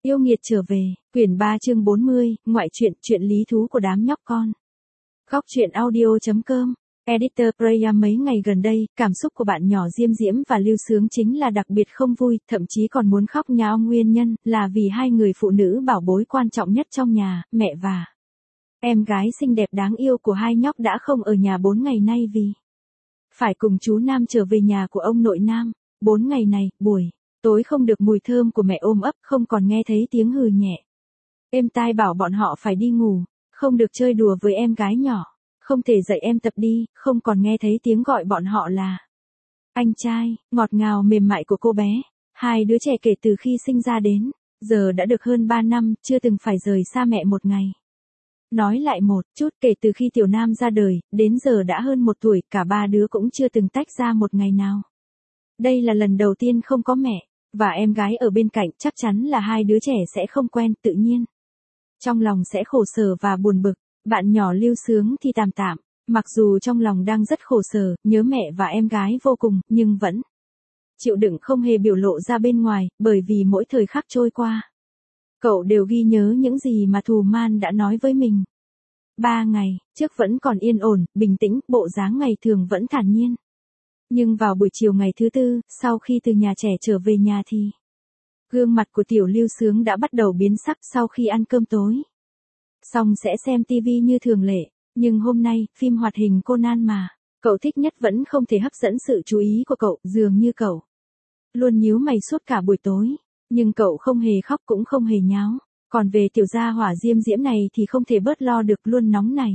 Yêu nghiệt trở về, quyển 3 chương 40, ngoại truyện, chuyện lý thú của đám nhóc con. Góc truyện audio.com, Editor Preya. Mấy ngày gần đây, cảm xúc của bạn nhỏ Diêm Diễm và Lưu Sướng chính là đặc biệt không vui, thậm chí còn muốn khóc nháo. Nguyên nhân là vì hai người phụ nữ bảo bối quan trọng nhất trong nhà, mẹ và em gái xinh đẹp đáng yêu của hai nhóc đã không ở nhà 4 ngày nay vì phải cùng chú Nam trở về nhà của ông nội Nam. 4 ngày này, buổi tối không được mùi thơm của mẹ ôm ấp, không còn nghe thấy tiếng hừ nhẹ êm tai bảo bọn họ phải đi ngủ, không được chơi đùa với em gái nhỏ, không thể dạy em tập đi, không còn nghe thấy tiếng gọi bọn họ là anh trai, ngọt ngào mềm mại của cô bé. Hai đứa trẻ kể từ khi sinh ra đến giờ đã được hơn 3 năm, chưa từng phải rời xa mẹ một ngày. Nói lại một chút, kể từ khi Tiểu Nam ra đời, đến giờ đã hơn 1 tuổi, cả ba đứa cũng chưa từng tách ra một ngày nào. Đây là lần đầu tiên không có mẹ và em gái ở bên cạnh, chắc chắn là hai đứa trẻ sẽ không quen, tự nhiên trong lòng sẽ khổ sở và buồn bực. Bạn nhỏ Lưu Sướng thì tạm tạm, mặc dù trong lòng đang rất khổ sở, nhớ mẹ và em gái vô cùng, nhưng vẫn chịu đựng không hề biểu lộ ra bên ngoài, bởi vì mỗi thời khắc trôi qua, cậu đều ghi nhớ những gì mà Thù Man đã nói với mình. 3 ngày trước vẫn còn yên ổn, bình tĩnh, bộ dáng ngày thường vẫn thản nhiên. Nhưng vào buổi chiều ngày thứ tư, sau khi từ nhà trẻ trở về nhà thì gương mặt của tiểu Lưu Sướng đã bắt đầu biến sắc. Sau khi ăn cơm tối xong sẽ xem tivi như thường lệ, nhưng hôm nay, phim hoạt hình Conan mà cậu thích nhất vẫn không thể hấp dẫn sự chú ý của cậu, dường như cậu luôn nhíu mày suốt cả buổi tối, nhưng cậu không hề khóc cũng không hề nháo. Còn về tiểu gia hỏa Diêm Diễm này thì không thể bớt lo được, luôn nóng này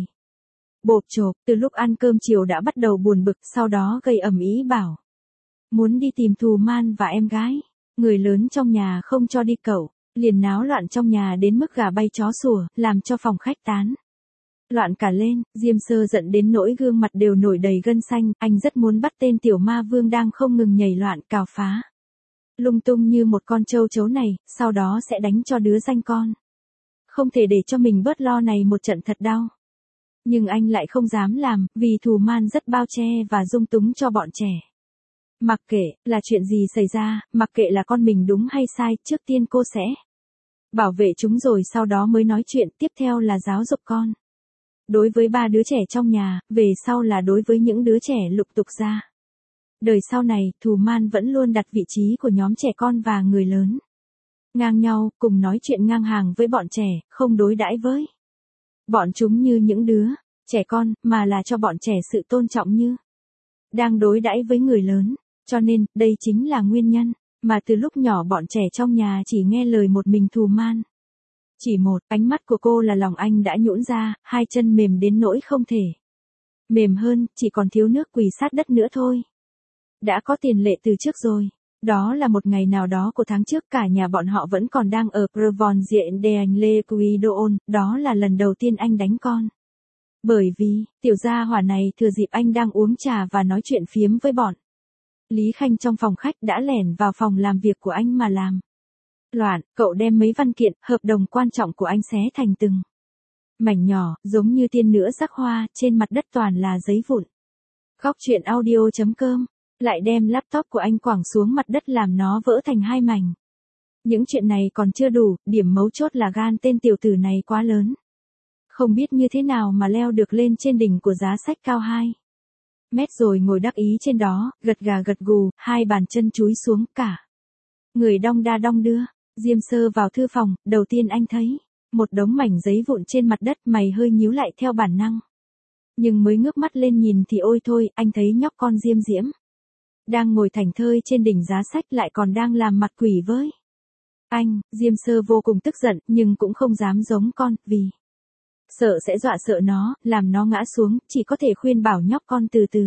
bộp chộp, từ lúc ăn cơm chiều đã bắt đầu buồn bực, sau đó gây ầm ĩ bảo muốn đi tìm Thù Man và em gái. Người lớn trong nhà không cho đi, cậu liền náo loạn trong nhà đến mức gà bay chó sủa, làm cho phòng khách tán loạn cả lên. Diêm Sơ giận đến nỗi gương mặt đều nổi đầy gân xanh, anh rất muốn bắt tên tiểu ma vương đang không ngừng nhảy loạn cào phá lung tung như một con trâu chấu này, sau đó sẽ đánh cho đứa danh con. Không thể để cho mình bớt lo này một trận thật đau. Nhưng anh lại không dám làm, vì Thù Man rất bao che và dung túng cho bọn trẻ. Mặc kệ là chuyện gì xảy ra, mặc kệ là con mình đúng hay sai, trước tiên cô sẽ bảo vệ chúng rồi sau đó mới nói chuyện, tiếp theo là giáo dục con. Đối với 3 đứa trẻ trong nhà, về sau là đối với những đứa trẻ lục tục ra đời sau này, Thù Man vẫn luôn đặt vị trí của nhóm trẻ con và người lớn ngang nhau, cùng nói chuyện ngang hàng với bọn trẻ, không đối đãi với bọn chúng như những đứa trẻ con, mà là cho bọn trẻ sự tôn trọng như đang đối đãi với người lớn. Cho nên, đây chính là nguyên nhân mà từ lúc nhỏ bọn trẻ trong nhà chỉ nghe lời một mình Thù Man. Chỉ một ánh mắt của cô là lòng anh đã nhũn ra, hai chân mềm đến nỗi không thể mềm hơn, chỉ còn thiếu nước quỳ sát đất nữa thôi. Đã có tiền lệ từ trước rồi. Đó là một ngày nào đó của tháng trước, cả nhà bọn họ vẫn còn đang ở Provence de Angle Cuidon, đó là lần đầu tiên anh đánh con. Bởi vì, tiểu gia hỏa này thừa dịp anh đang uống trà và nói chuyện phiếm với bọn Lý Khanh trong phòng khách đã lẻn vào phòng làm việc của anh mà làm loạn. Cậu đem mấy văn kiện, hợp đồng quan trọng của anh xé thành từng mảnh nhỏ, giống như tiên nữ rắc hoa, trên mặt đất toàn là giấy vụn. Góc truyện audio.com, lại đem laptop của anh quẳng xuống mặt đất làm nó vỡ thành 2 mảnh. Những chuyện này còn chưa đủ, điểm mấu chốt là gan tên tiểu tử này quá lớn. Không biết như thế nào mà leo được lên trên đỉnh của giá sách cao 2 mét rồi ngồi đắc ý trên đó, gật gà gật gù, 2 bàn chân chúi xuống, cả người đong đa đong đưa. Diêm Sơ vào thư phòng, đầu tiên anh thấy một đống mảnh giấy vụn trên mặt đất, mày hơi nhíu lại theo bản năng. Nhưng mới ngước mắt lên nhìn thì ôi thôi, anh thấy nhóc con Diêm Diễm đang ngồi thảnh thơi trên đỉnh giá sách, lại còn đang làm mặt quỷ với anh. Diêm Sơ vô cùng tức giận, nhưng cũng không dám giống con, vì sợ sẽ dọa sợ nó, làm nó ngã xuống, chỉ có thể khuyên bảo nhóc con từ từ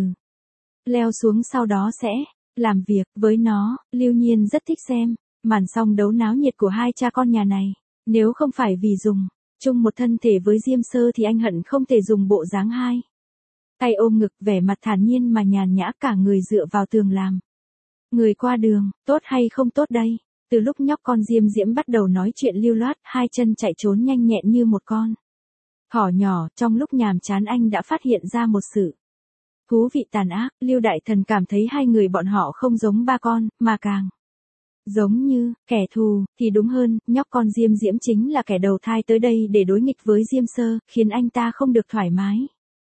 leo xuống, sau đó sẽ làm việc với nó. Lưu Nhiên rất thích xem màn song đấu náo nhiệt của hai cha con nhà này. Nếu không phải vì dùng chung một thân thể với Diêm Sơ thì anh hận không thể dùng bộ dáng hai tay ôm ngực, vẻ mặt thản nhiên mà nhàn nhã, cả người dựa vào tường làm người qua đường. Tốt hay không tốt đây? Từ lúc nhóc con Diêm Diễm bắt đầu nói chuyện lưu loát, hai chân chạy trốn nhanh nhẹn như một con thỏ nhỏ, trong lúc nhàm chán anh đã phát hiện ra một sự thú vị tàn ác. Lưu Đại Thần cảm thấy hai người bọn họ không giống ba con, mà càng Giống như, kẻ thù, thì đúng hơn, nhóc con Diêm Diễm chính là kẻ đầu thai tới đây để đối nghịch với Diêm Sơ, khiến anh ta không được thoải mái.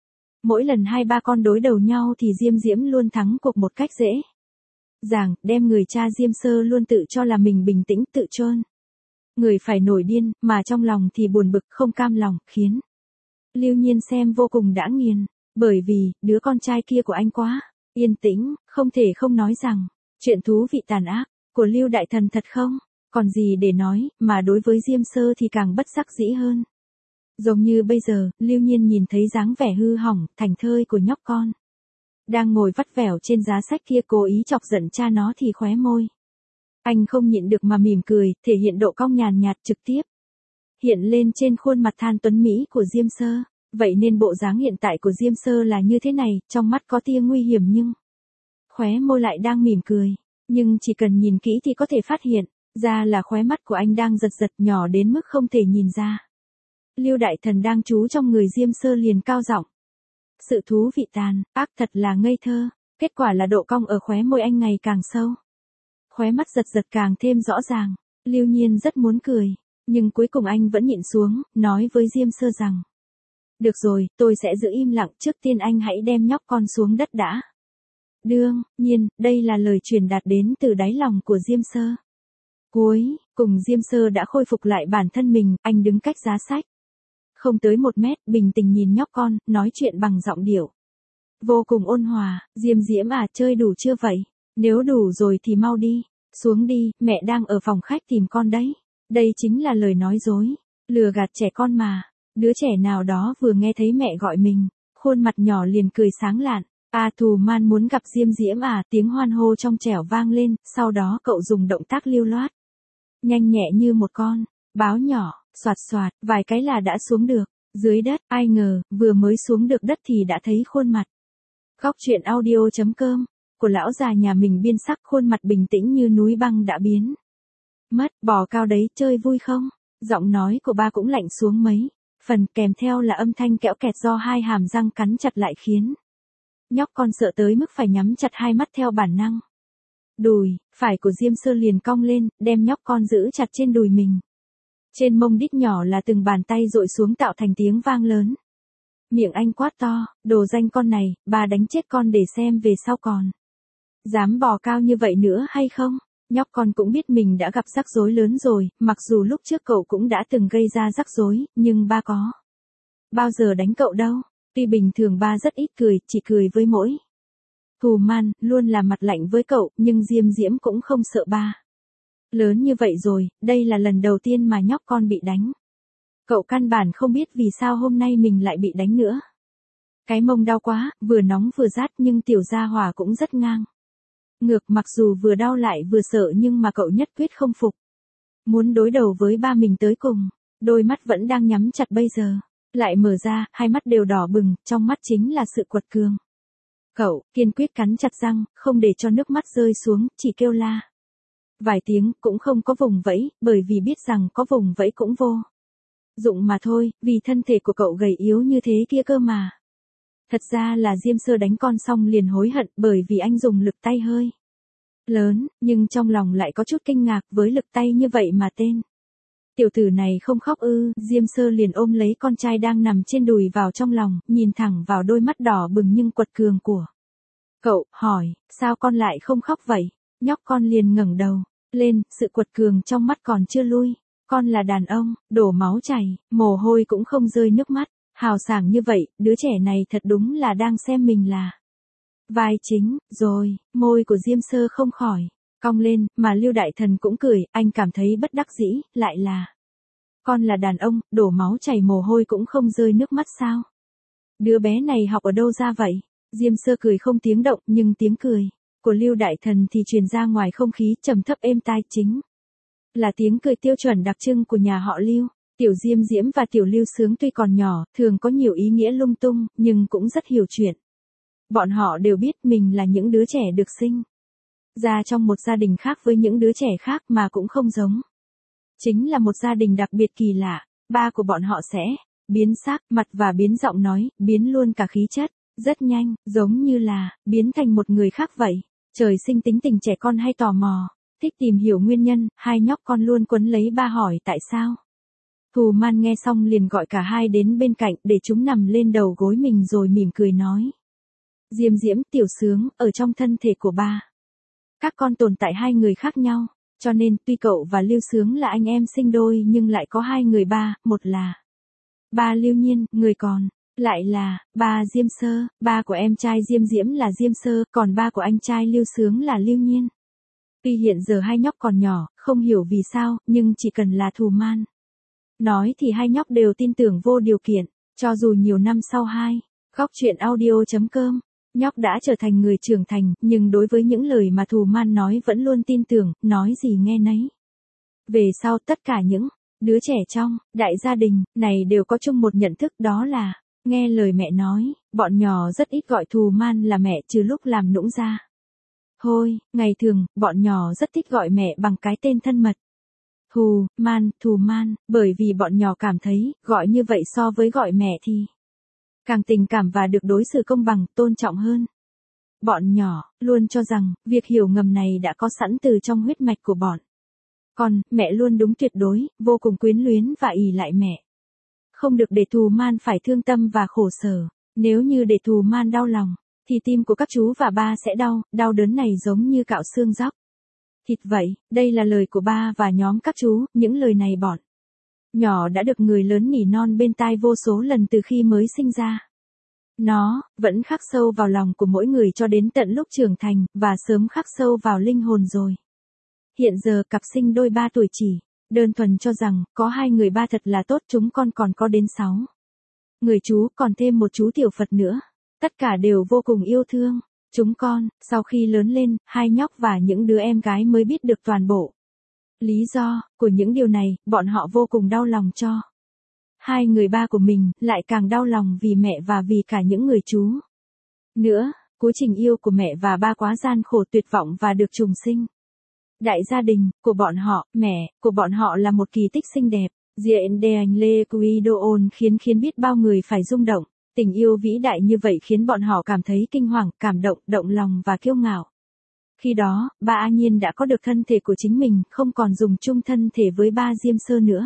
Mỗi lần hai ba con đối đầu nhau thì Diêm Diễm luôn thắng cuộc một cách dễ dàng, đem người cha Diêm Sơ luôn tự cho là mình bình tĩnh tự chôn. Người phải nổi điên, mà trong lòng thì buồn bực không cam lòng, khiến Lưu Nhiên xem vô cùng đã nghiền. Bởi vì, đứa con trai kia của anh quá yên tĩnh, không thể không nói rằng, chuyện thú vị tàn ác của Lưu Đại Thần thật không còn gì để nói, mà đối với Diêm Sơ thì càng bất đắc dĩ hơn. Giống như bây giờ, Lưu Nhiên nhìn thấy dáng vẻ hư hỏng, thành thơi của nhóc con đang ngồi vắt vẻo trên giá sách kia cố ý chọc giận cha nó thì khóe môi anh không nhịn được mà mỉm cười, thể hiện độ cong nhàn nhạt trực tiếp hiện lên trên khuôn mặt than tuấn mỹ của Diêm Sơ. Vậy nên bộ dáng hiện tại của Diêm Sơ là như thế này, trong mắt có tia nguy hiểm nhưng khóe môi lại đang mỉm cười. Nhưng chỉ cần nhìn kỹ thì có thể phát hiện ra là khóe mắt của anh đang giật giật nhỏ đến mức không thể nhìn ra. Lưu Đại Thần đang trú trong người Diêm Sơ liền cao giọng. Sự thú vị tàn ác thật là ngây thơ, kết quả là độ cong ở khóe môi anh ngày càng sâu. Khóe mắt giật giật càng thêm rõ ràng, Lưu Nhiên rất muốn cười, nhưng cuối cùng anh vẫn nhịn xuống, nói với Diêm Sơ rằng. Được rồi, tôi sẽ giữ im lặng, trước tiên anh hãy đem nhóc con xuống đất đã. Đương nhiên, đây là lời truyền đạt đến từ đáy lòng của Diêm Sơ. Cuối cùng Diêm Sơ đã khôi phục lại bản thân mình, anh đứng cách giá sách không tới 1 mét, bình tĩnh nhìn nhóc con, nói chuyện bằng giọng điệu vô cùng ôn hòa. Diêm Diễm à, chơi đủ chưa vậy? Nếu đủ rồi thì mau đi, xuống đi, mẹ đang ở phòng khách tìm con đấy. Đây chính là lời nói dối, lừa gạt trẻ con mà. Đứa trẻ nào đó vừa nghe thấy mẹ gọi mình, khuôn mặt nhỏ liền cười sáng lạn. A Thù Man muốn gặp Diêm Diễm à, tiếng hoan hô trong trẻo vang lên, sau đó cậu dùng động tác lưu loát, nhanh nhẹ như một con báo nhỏ, xoạt xoạt, vài cái là đã xuống được dưới đất. Ai ngờ, vừa mới xuống được đất thì đã thấy khuôn mặt Góc truyện audio.com của lão già nhà mình biên sắc, khuôn mặt bình tĩnh như núi băng đã biến mất. Bò cao đấy, chơi vui không? Giọng nói của ba cũng lạnh xuống mấy phần, kèm theo là âm thanh kẽo kẹt do hai hàm răng cắn chặt lại khiến nhóc con sợ tới mức phải nhắm chặt hai mắt theo bản năng. Đùi phải của Diêm Sơ liền cong lên, đem nhóc con giữ chặt trên đùi mình. Trên mông đít nhỏ là từng bàn tay dội xuống tạo thành tiếng vang lớn. Miệng anh quát to, đồ danh con này, bà đánh chết con để xem về sau còn dám bò cao như vậy nữa hay không? Nhóc con cũng biết mình đã gặp rắc rối lớn rồi, mặc dù lúc trước cậu cũng đã từng gây ra rắc rối, nhưng ba có bao giờ đánh cậu đâu. Tuy bình thường ba rất ít cười, chỉ cười với mỗi Thù Man, luôn là mặt lạnh với cậu, nhưng Diêm Diễm cũng không sợ ba. Lớn như vậy rồi, đây là lần đầu tiên mà nhóc con bị đánh. Cậu căn bản không biết vì sao hôm nay mình lại bị đánh nữa. Cái mông đau quá, vừa nóng vừa rát, nhưng tiểu gia hỏa cũng rất ngang ngược, mặc dù vừa đau lại vừa sợ nhưng mà cậu nhất quyết không phục. Muốn đối đầu với ba mình tới cùng. Đôi mắt vẫn đang nhắm chặt bây giờ lại mở ra, hai mắt đều đỏ bừng, trong mắt chính là sự quật cường. Cậu kiên quyết cắn chặt răng, không để cho nước mắt rơi xuống, chỉ kêu la vài tiếng, cũng không có vùng vẫy, bởi vì biết rằng có vùng vẫy cũng vô dụng mà thôi, vì thân thể của cậu gầy yếu như thế kia cơ mà. Thật ra là Diêm Sơ đánh con xong liền hối hận, bởi vì anh dùng lực tay hơi lớn, nhưng trong lòng lại có chút kinh ngạc với lực tay như vậy mà tên tiểu tử này không khóc ư. Diêm Sơ liền ôm lấy con trai đang nằm trên đùi vào trong lòng, nhìn thẳng vào đôi mắt đỏ bừng nhưng quật cường của cậu, hỏi, sao con lại không khóc vậy? Nhóc con liền ngẩng đầu lên, sự quật cường trong mắt còn chưa lui. Con là đàn ông, đổ máu chảy, mồ hôi cũng không rơi nước mắt, hào sảng như vậy, đứa trẻ này thật đúng là đang xem mình là vai chính. Rồi, môi của Diêm Sơ không khỏi cong lên, mà Lưu Đại Thần cũng cười, anh cảm thấy bất đắc dĩ, lại là con là đàn ông, đổ máu chảy mồ hôi cũng không rơi nước mắt sao? Đứa bé này học ở đâu ra vậy? Diêm Sơ cười không tiếng động, nhưng tiếng cười của Lưu Đại Thần thì truyền ra ngoài không khí trầm thấp êm tai, chính là tiếng cười tiêu chuẩn đặc trưng của nhà họ Lưu. Tiểu Diêm Diễm và Tiểu Lưu Sướng tuy còn nhỏ, thường có nhiều ý nghĩa lung tung, nhưng cũng rất hiểu chuyện. Bọn họ đều biết mình là những đứa trẻ được sinh ra trong một gia đình khác với những đứa trẻ khác mà cũng không giống. Chính là một gia đình đặc biệt kỳ lạ. Ba của bọn họ sẽ biến sắc mặt và biến giọng nói, biến luôn cả khí chất, rất nhanh, giống như là biến thành một người khác vậy. Trời sinh tính tình trẻ con hay tò mò, Thích tìm hiểu nguyên nhân, hai nhóc con luôn quấn lấy ba hỏi tại sao. Thù Man nghe xong liền gọi cả hai đến bên cạnh để chúng nằm lên đầu gối mình rồi mỉm cười nói. Diêm Diễm, Tiểu Sướng, ở trong thân thể của ba. Các con tồn tại hai người khác nhau, cho nên tuy cậu và Lưu Sướng là anh em sinh đôi nhưng lại có hai người ba, một là ba Lưu Nhiên, người còn lại là ba Diêm Sơ, ba của em trai Diêm Diễm là Diêm Sơ, còn ba của anh trai Lưu Sướng là Lưu Nhiên. Tuy hiện giờ hai nhóc còn nhỏ, không hiểu vì sao, nhưng chỉ cần là Thù Man nói thì hai nhóc đều tin tưởng vô điều kiện, cho dù nhiều năm sau góc truyện audio.com, nhóc đã trở thành người trưởng thành, nhưng đối với những lời mà Thù Man nói vẫn luôn tin tưởng, nói gì nghe nấy. Về sau tất cả những đứa trẻ trong đại gia đình này đều có chung một nhận thức, đó là nghe lời mẹ nói. Bọn nhỏ rất ít gọi Thù Man là mẹ trừ lúc làm nũng ra. Thôi, ngày thường, bọn nhỏ rất thích gọi mẹ bằng cái tên thân mật. Thù Man, bởi vì bọn nhỏ cảm thấy, gọi như vậy so với gọi mẹ thì càng tình cảm và được đối xử công bằng, tôn trọng hơn. Bọn nhỏ luôn cho rằng, việc hiểu ngầm này đã có sẵn từ trong huyết mạch của bọn. Còn, mẹ luôn đúng tuyệt đối, vô cùng quyến luyến và ỷ lại mẹ. Không được để Thù Man phải thương tâm và khổ sở. Nếu như để Thù Man đau lòng, thì tim của các chú và ba sẽ đau đớn này giống như cạo xương dóc thịt vậy. Đây là lời của ba và nhóm các chú, những lời này bọn nhỏ đã được người lớn nỉ non bên tai vô số lần từ khi mới sinh ra. Nó vẫn khắc sâu vào lòng của mỗi người cho đến tận lúc trưởng thành, và sớm khắc sâu vào linh hồn rồi. Hiện giờ cặp sinh đôi 3 tuổi chỉ đơn thuần cho rằng, có hai người ba thật là tốt, chúng con còn có đến 6 người chú, còn thêm một chú tiểu Phật nữa. Tất cả đều vô cùng yêu thương chúng con. Sau khi lớn lên, hai nhóc và những đứa em gái mới biết được toàn bộ lý do của những điều này, bọn họ vô cùng đau lòng cho hai người ba của mình, lại càng đau lòng vì mẹ và vì cả những người chú nữa. Quá trình yêu của mẹ và ba quá gian khổ tuyệt vọng và được trùng sinh. Đại gia đình của bọn họ, mẹ của bọn họ là một kỳ tích xinh đẹp. Diện de anh Lê Kuidoon khiến biết bao người phải rung động. Tình yêu vĩ đại như vậy khiến bọn họ cảm thấy kinh hoàng, cảm động, động lòng và kiêu ngạo. Khi đó, ba A Nhiên đã có được thân thể của chính mình, không còn dùng chung thân thể với ba Diêm Sơ nữa.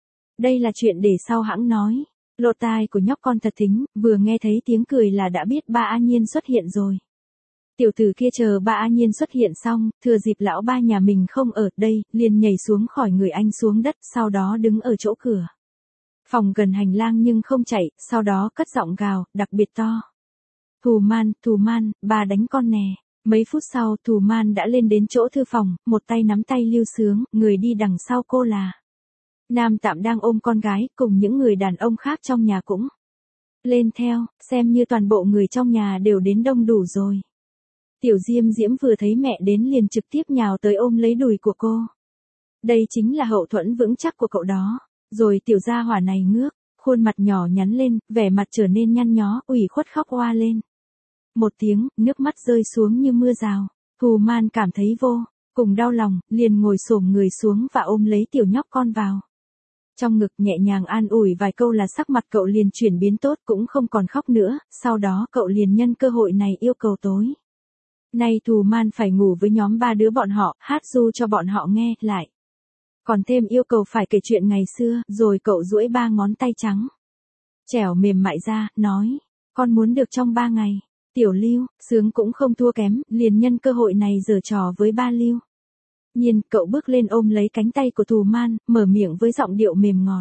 Đây là chuyện để sau hãng nói. Lỗ tai của nhóc con thật thính, vừa nghe thấy tiếng cười là đã biết ba A Nhiên xuất hiện rồi. Tiểu tử kia chờ ba A Nhiên xuất hiện xong, thừa dịp lão ba nhà mình không ở đây, liền nhảy xuống khỏi người anh xuống đất, sau đó đứng ở chỗ cửa phòng gần hành lang nhưng không chạy, sau đó cất giọng gào, đặc biệt to. Thù Man, ba đánh con nè. Mấy phút sau, Thù Man đã lên đến chỗ thư phòng, một tay nắm tay Lưu Sướng, người đi đằng sau cô là Nam Tạm đang ôm con gái, cùng những người đàn ông khác trong nhà cũng lên theo, xem như toàn bộ người trong nhà đều đến đông đủ rồi. Tiểu Diêm Diễm vừa thấy mẹ đến liền trực tiếp nhào tới ôm lấy đùi của cô. Đây chính là hậu thuẫn vững chắc của cậu đó. Rồi tiểu gia hỏa này ngước, khuôn mặt nhỏ nhắn lên, vẻ mặt trở nên nhăn nhó, ủy khuất khóc oa lên. Một tiếng, nước mắt rơi xuống như mưa rào. Thù Man cảm thấy vô cùng đau lòng, liền ngồi xổm người xuống và ôm lấy tiểu nhóc con vào trong ngực, nhẹ nhàng an ủi vài câu là sắc mặt cậu liền chuyển biến tốt, cũng không còn khóc nữa. Sau đó cậu liền nhân cơ hội này yêu cầu tối nay Thù Man phải ngủ với nhóm ba đứa bọn họ, hát ru cho bọn họ nghe, lại còn thêm yêu cầu phải kể chuyện ngày xưa. Rồi cậu duỗi ba ngón tay trắng trẻo mềm mại ra, nói, con muốn được trong 3 ngày. Tiểu Lưu Sướng cũng không thua kém, liền nhân cơ hội này giở trò với ba Lưu Nhiên. Cậu bước lên ôm lấy cánh tay của Thù Man, mở miệng với giọng điệu mềm ngọt.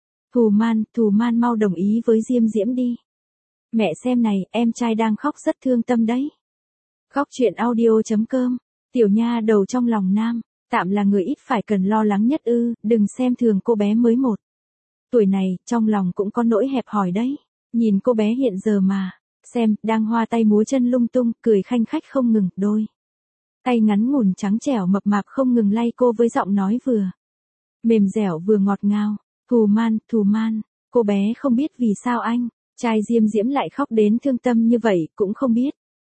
Thù Man mau đồng ý với Diêm Diễm đi. Mẹ xem này, em trai đang khóc rất thương tâm đấy. Góc truyện audio.com. Tiểu nha đầu trong lòng Nam Tạm là người ít phải cần lo lắng nhất ư. Đừng xem thường cô bé mới 1 tuổi này, trong lòng cũng có nỗi hẹp hòi đấy. Nhìn cô bé hiện giờ mà xem, đang hoa tay múa chân lung tung, cười khanh khách không ngừng, đôi tay ngắn ngủn trắng trẻo mập mạp không ngừng lay cô với giọng nói vừa mềm dẻo vừa ngọt ngào. Thù Man, cô bé không biết vì sao anh trai Diêm Diễm lại khóc đến thương tâm như vậy, cũng không biết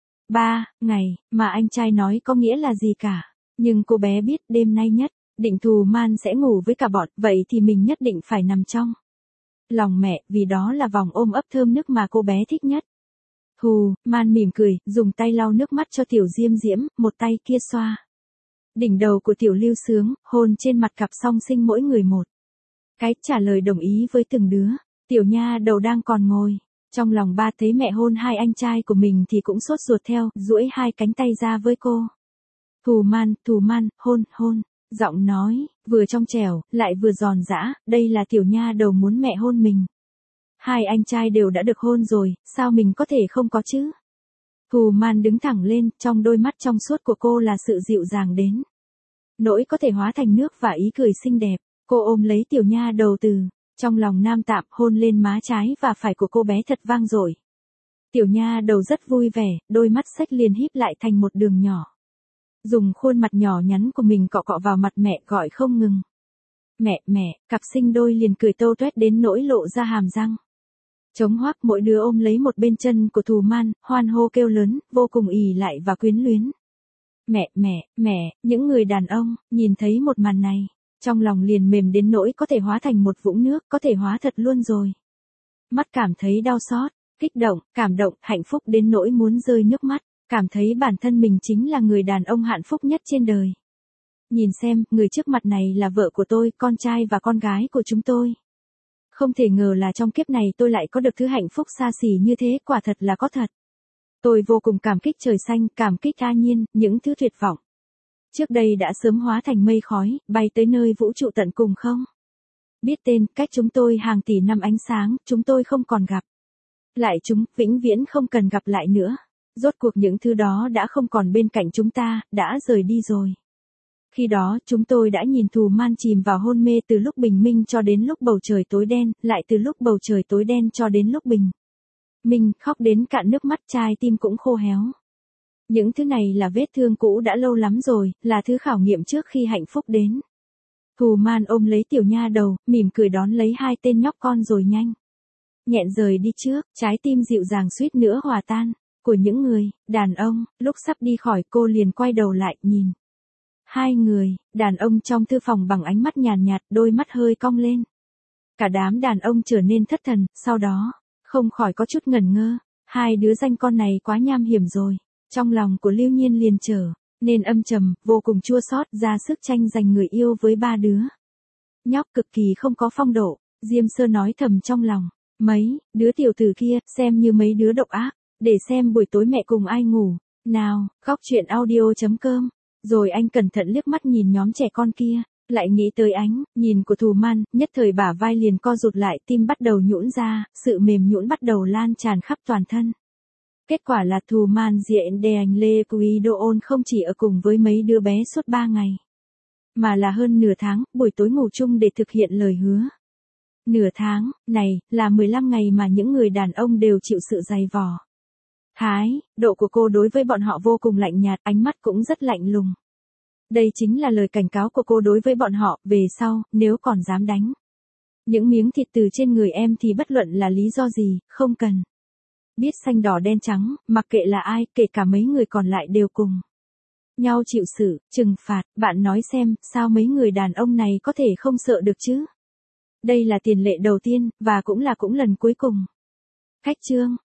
3 ngày mà anh trai nói có nghĩa là gì cả. Nhưng cô bé biết đêm nay nhất định Thù Man sẽ ngủ với cả bọn, vậy thì mình nhất định phải nằm trong lòng mẹ, vì đó là vòng ôm ấp thơm nức mà cô bé thích nhất. Thù Man mỉm cười, dùng tay lau nước mắt cho tiểu Diêm Diễm, một tay kia xoa Đỉnh đầu của tiểu lưu sướng, hôn trên mặt cặp song sinh mỗi người một. Cái trả lời đồng ý với từng đứa. Tiểu nha đầu đang còn ngồi. Trong lòng ba thấy mẹ hôn hai anh trai của mình thì cũng sốt ruột theo, duỗi hai cánh tay ra với cô. Thù man, hôn, hôn. Giọng nói, vừa trong trẻo, lại vừa giòn giã, đây là tiểu nha đầu muốn mẹ hôn mình. Hai anh trai đều đã được hôn rồi, sao mình có thể không có chứ? Thù man đứng thẳng lên, trong đôi mắt trong suốt của cô là sự dịu dàng đến nỗi có thể hóa thành nước và ý cười xinh đẹp. Cô ôm lấy tiểu nha đầu từ trong lòng nam tạm, hôn lên má trái và phải của cô bé thật vang dội. Tiểu nha đầu rất vui vẻ, đôi mắt xếch liền híp lại thành một đường nhỏ. Dùng khuôn mặt nhỏ nhắn của mình cọ cọ vào mặt mẹ gọi không ngừng. Mẹ, cặp sinh đôi liền cười tô toét đến nỗi lộ ra hàm răng. Trống hoác mỗi đứa ôm lấy một bên chân của Thù Man, hoan hô kêu lớn, vô cùng ì lại và quyến luyến. Mẹ, những người đàn ông, nhìn thấy một màn này, trong lòng liền mềm đến nỗi có thể hóa thành một vũng nước, có thể hóa thật luôn rồi. Mắt cảm thấy đau xót, kích động, cảm động, hạnh phúc đến nỗi muốn rơi nước mắt, cảm thấy bản thân mình chính là người đàn ông hạnh phúc nhất trên đời. Nhìn xem, người trước mặt này là vợ của tôi, con trai và con gái của chúng tôi. Không thể ngờ là trong kiếp này tôi lại có được thứ hạnh phúc xa xỉ như thế, quả thật là có thật. Tôi vô cùng cảm kích trời xanh, cảm kích A Nhiên, những thứ tuyệt vọng trước đây đã sớm hóa thành mây khói, bay tới nơi vũ trụ tận cùng không? Biết tên, cách chúng tôi hàng tỷ năm ánh sáng, chúng tôi không còn gặp lại chúng, vĩnh viễn không cần gặp lại nữa. Rốt cuộc những thứ đó đã không còn bên cạnh chúng ta, đã rời đi rồi. Khi đó, chúng tôi đã nhìn Thù Man chìm vào hôn mê từ lúc bình minh cho đến lúc bầu trời tối đen, lại từ lúc bầu trời tối đen cho đến lúc bình minh, khóc đến cạn nước mắt, trái tim cũng khô héo. Những thứ này là vết thương cũ đã lâu lắm rồi, là thứ khảo nghiệm trước khi hạnh phúc đến. Thù Man ôm lấy tiểu nha đầu, mỉm cười đón lấy hai tên nhóc con rồi nhanh nhẹn rời đi trước, trái tim dịu dàng suýt nữa hòa tan của những người đàn ông. Lúc sắp đi khỏi, cô liền quay đầu lại nhìn hai người đàn ông trong thư phòng bằng ánh mắt nhàn nhạt, đôi mắt hơi cong lên. Cả đám đàn ông trở nên thất thần, sau đó không khỏi có chút ngẩn ngơ. Hai đứa danh con này quá nham hiểm rồi. Trong lòng của Lưu Nhiên liền trở nên âm trầm, vô cùng chua xót, ra sức tranh giành người yêu với ba đứa nhóc cực kỳ không có phong độ. Diêm Sơ nói thầm trong lòng, mấy đứa tiểu tử kia xem như mấy đứa độc ác, để xem buổi tối mẹ cùng ai ngủ nào. Khóc chuyện audio.com. Rồi anh cẩn thận liếc mắt nhìn nhóm trẻ con kia, lại nghĩ tới ánh nhìn của Thù Man, nhất thời bả vai liền co rụt lại, tim bắt đầu nhũn ra, sự mềm nhũn bắt đầu lan tràn khắp toàn thân. Kết quả là Thù Man diện đè anh Lê Quý Đô Ôn không chỉ ở cùng với mấy đứa bé suốt 3 ngày, mà là hơn nửa tháng, buổi tối ngủ chung để thực hiện lời hứa. Nửa tháng này là 15 ngày mà những người đàn ông đều chịu sự dày vò. Thái độ của cô đối với bọn họ vô cùng lạnh nhạt, ánh mắt cũng rất lạnh lùng. Đây chính là lời cảnh cáo của cô đối với bọn họ, về sau, nếu còn dám đánh những miếng thịt từ trên người em thì bất luận là lý do gì, không cần biết xanh đỏ đen trắng, mặc kệ là ai, kể cả mấy người còn lại đều cùng nhau chịu sự trừng phạt. Bạn nói xem, sao mấy người đàn ông này có thể không sợ được chứ? Đây là tiền lệ đầu tiên, và cũng là lần cuối cùng. Khách chương